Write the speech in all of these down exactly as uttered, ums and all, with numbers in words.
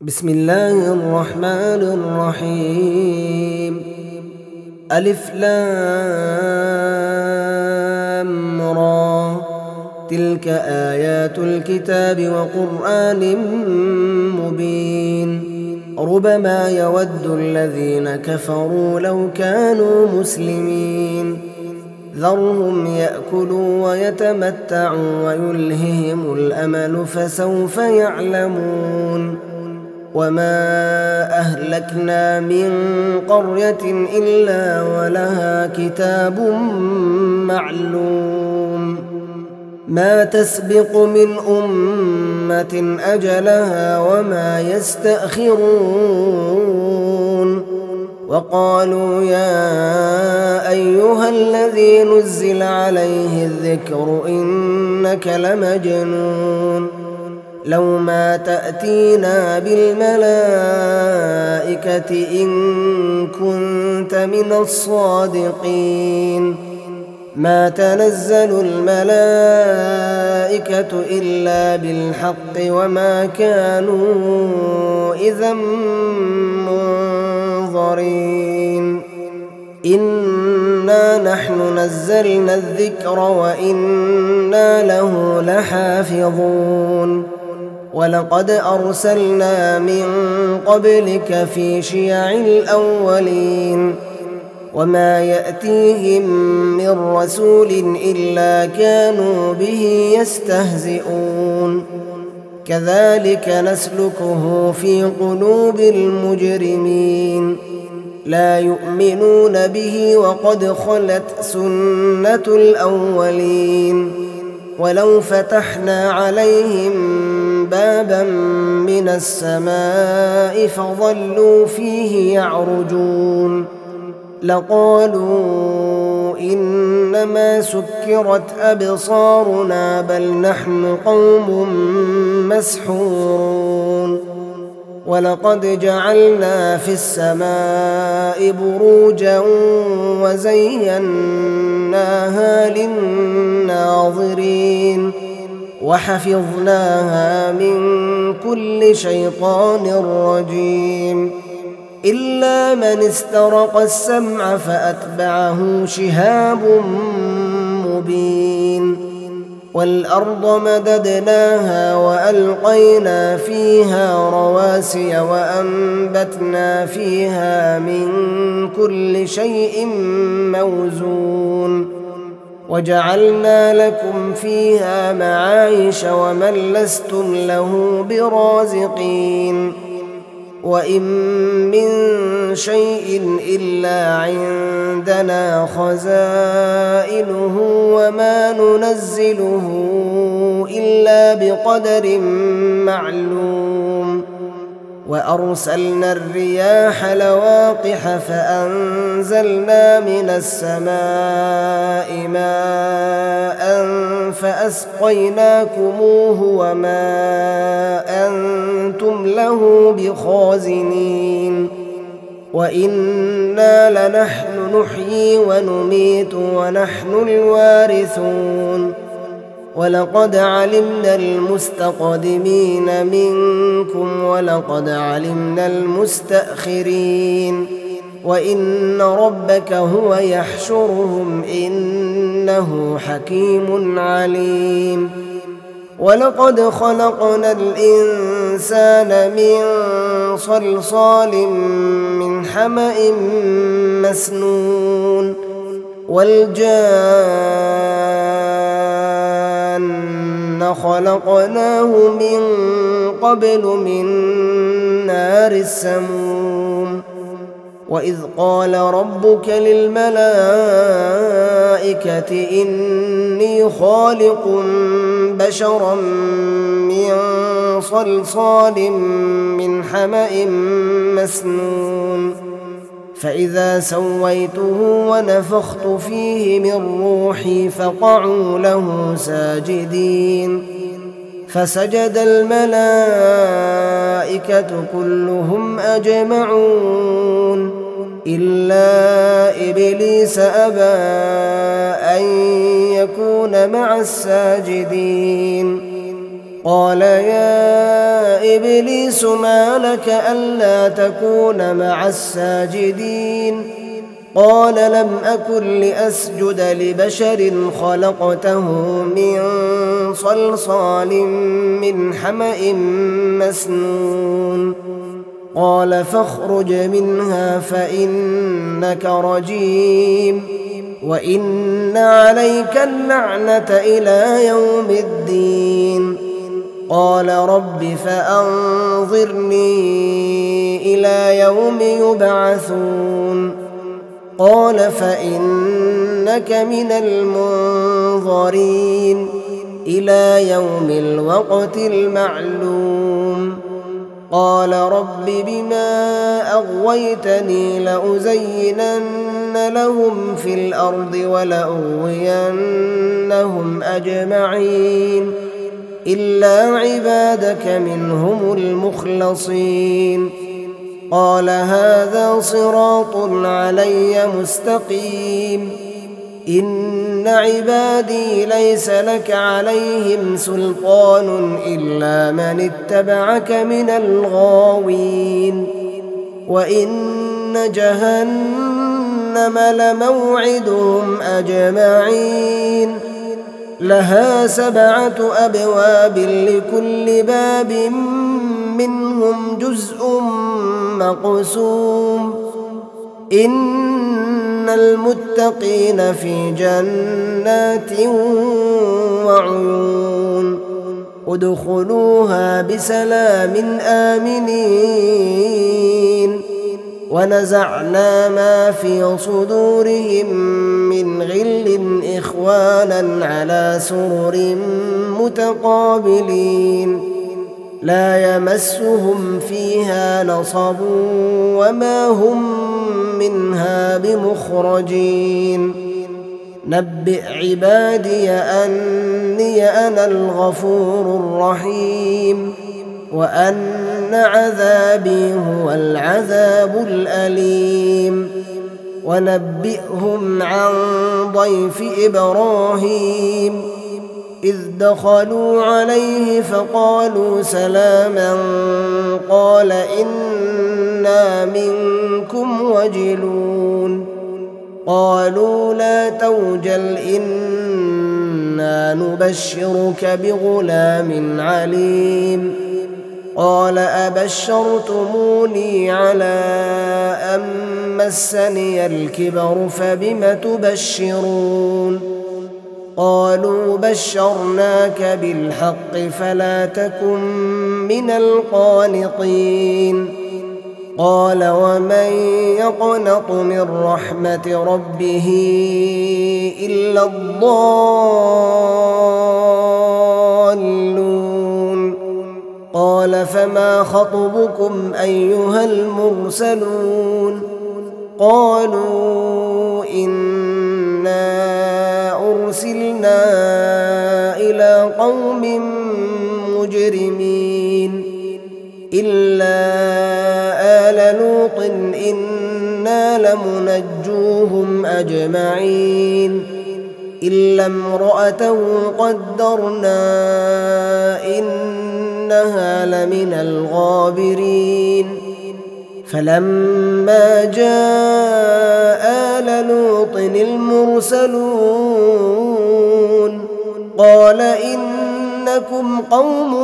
بسم الله الرحمن الرحيم. ألف لام را، تلك آيات الكتاب وقرآن مبين. ربما يود الذين كفروا لو كانوا مسلمين. ذرهم يأكلوا ويتمتعوا ويلههم الأمل فسوف يعلمون. وما أهلكنا من قرية إلا ولها كتاب معلوم. ما تسبق من أمة أجلها وما يستأخرون. وقالوا يا أيها الذي نزل عليه الذكر إنك لمجنون. لو ما تأتينا بالملائكة إن كنت من الصادقين. ما تنزل الملائكة إلا بالحق وما كانوا إذا منظرين. إنا نحن نزلنا الذكر وإنا له لحافظون. ولقد أرسلنا من قبلك في شيع الأولين. وما يأتيهم من رسول إلا كانوا به يستهزئون. كذلك نسلكه في قلوب المجرمين. لا يؤمنون به وقد خلت سنة الأولين. ولو فتحنا عليهم بابا من السماء فظلوا فيه يعرجون لقالوا إنما سكرت أبصارنا بل نحن قوم مسحورون. ولقد جعلنا في السماء بروجا وزيناها للناظرين وحفظناها من كل شيطان رجيم إلا من استرق السمع فأتبعه شهاب مبين. والأرض مددناها وألقينا فيها رواسي وأنبتنا فيها من كل شيء موزون. وجعلنا لكم فيها معايش ومن لستم له برازقين. وإن من شيء إلا عندنا خزائنه وما ننزله إلا بقدر معلوم. وأرسلنا الرياح لواقح فأنزلنا من السماء ماء فأسقيناكموه وما أنتم له بخازنين. وإنا لنحن نحيي ونميت ونحن الوارثون. ولقد علمنا المستقدمين منكم ولقد علمنا المستأخرين. وإن ربك هو يحشرهم إنه حكيم عليم. ولقد خلقنا الإنسان من صلصال من حمأ مسنون. والجان خلقناه من قبل من نار السموم. وإذ قال ربك للملائكة إني خالق بشرا من صلصال من حمأ مسنون. فإذا سويته ونفخت فيه من روحي فقعوا له ساجدين. فسجد الملائكة كلهم أجمعون إلا إبليس أبى أن يكون مع الساجدين. قال يا إبليس ما لك ألا تكون مع الساجدين قال لم أكن لأسجد لبشر خلقته من صلصال من حمأ مسنون قال فاخرج منها فإنك رجيم وإن عليك اللعنة إلى يوم الدين قال رب فأنظرني إلى يوم يبعثون قال فإنك من المنظرين إلى يوم الوقت المعلوم قال رب بما أغويتني لأزينن لهم في الأرض ولأغوينهم أجمعين إلا عبادك منهم المخلصين قال هذا صراط علي مستقيم إن عبادي ليس لك عليهم سلطان إلا من اتبعك من الغاوين وإن جهنم لموعدهم أجمعين لها سبعة أبواب لكل باب منهم جزء مقسوم إن المتقين في جنات وعيون ادخلوها بسلام آمنين ونزعنا ما في صدورهم من غل إخوانا على سرر متقابلين لا يمسهم فيها نصب وما هم منها بمخرجين نبئ عبادي أني أنا الغفور الرحيم وأن عذابي هو العذاب الأليم ونبئهم عن ضيف إبراهيم إذ دخلوا عليه فقالوا سلاما قال إنا منكم وجلون قالوا لا توجل إنا نبشرك بغلام عليم قال أبشرتموني على أن مسني الكبر فبم تبشرون قالوا بشرناك بالحق فلا تكن من القانطين قال ومن يقنط من رحمة ربه إلا الضالون قال فما خطبكم أيها المرسلون قالوا إنا أرسلنا إلى قوم مجرمين إلا آل لوط إنا لمنجوهم أجمعين إلا امرأته قدرنا إنها لمن الغابرين فلما جاء آل لوط المرسلون قال إنكم قوم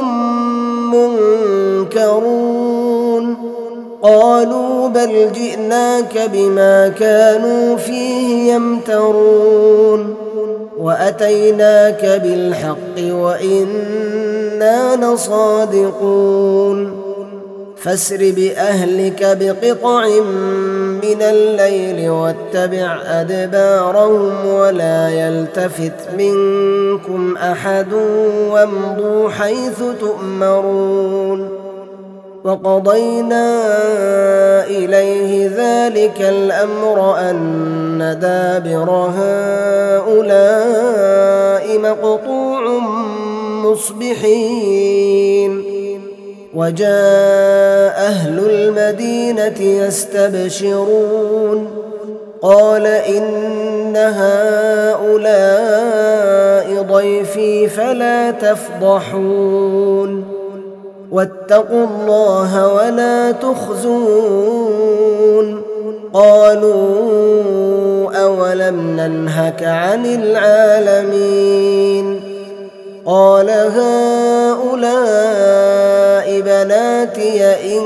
منكرون قالوا بل جئناك بما كانوا فيه يمترون وأتيناك بالحق وإنا لصادقون فاسر بأهلك بقطع من الليل واتبع أدبارهم ولا يلتفت منكم أحد وامضوا حيث تؤمرون وقضينا إليه ذلك الأمر أن دابر هؤلاء مقطوع مصبحين وجاء أهل المدينة يستبشرون قال إن هؤلاء ضيفي فلا تفضحون واتقوا الله ولا تخزون قالوا أولم ننهك عن العالمين قال هؤلاء بناتي إن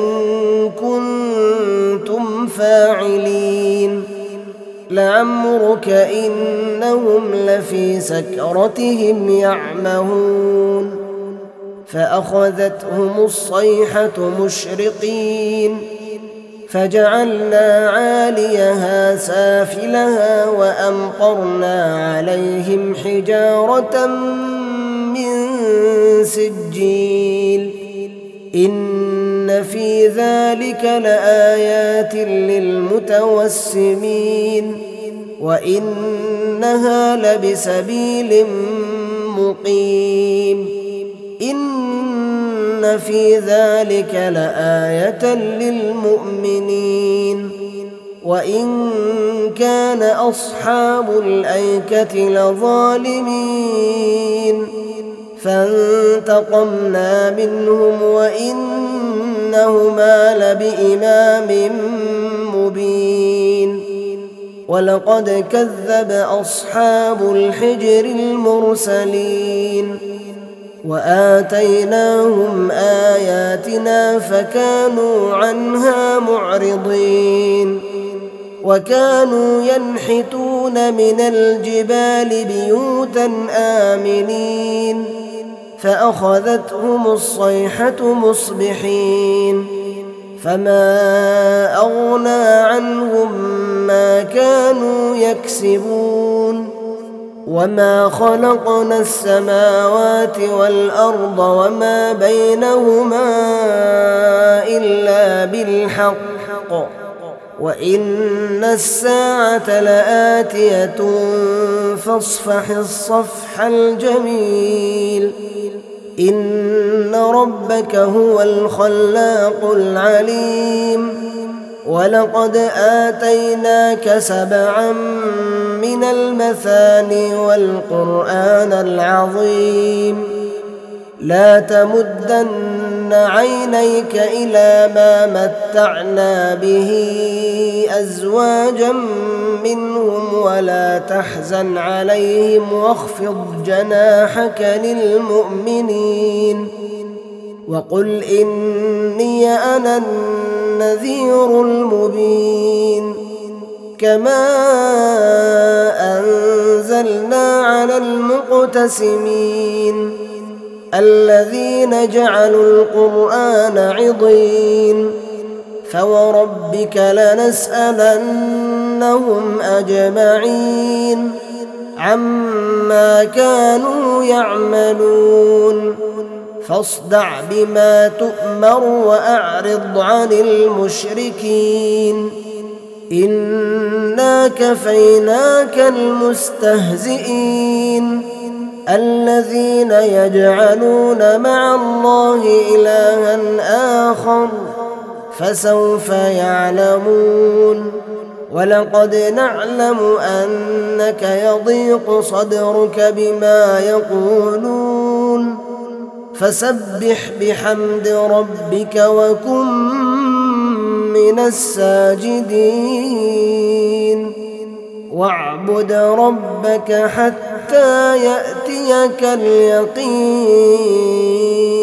كنتم فاعلين لعمرك إنهم لفي سكرتهم يعمهون فأخذتهم الصيحة مشرقين فجعلنا عاليها سافلها وأمطرنا عليهم حجارة من سجيل إن في ذلك لآيات للمتوسمين وإنها لبسبيل مقيم إن في ذلك لآية للمؤمنين وإن كان أصحاب الأيكة لظالمين فانتقمنا منهم وإنهما لبإمام مبين ولقد كذب أصحاب الحجر المرسلين وآتيناهم آياتنا فكانوا عنها معرضين وكانوا ينحتون من الجبال بيوتا آمنين فأخذتهم الصيحة مصبحين فما أغنى عنهم ما كانوا يكسبون وما خلقنا السماوات والأرض وما بينهما إلا بالحق وإن الساعة لآتية فاصفح الصفح الجميل إن ربك هو الخلاق العليم ولقد آتيناك سبعا من المثاني والقرآن العظيم لا تمدن عينيك إلى ما متعنا به أزواجا منهم ولا تحزن عليهم واخفض جناحك للمؤمنين وقل إني أنا النذير المبين كما أنزلنا على المقتسمين الذين جعلوا القرآن عضين فوربك لنسألنهم أجمعين عما كانوا يعملون فاصدع بما تؤمر وأعرض عن المشركين إنا كفيناك المستهزئين الذين يجعلون مع الله إلها آخر فسوف يعلمون ولقد نعلم أنك يضيق صدرك بما يقولون فسبح بحمد ربك وكن من الساجدين واعبد ربك حتى يأتيك اليقين.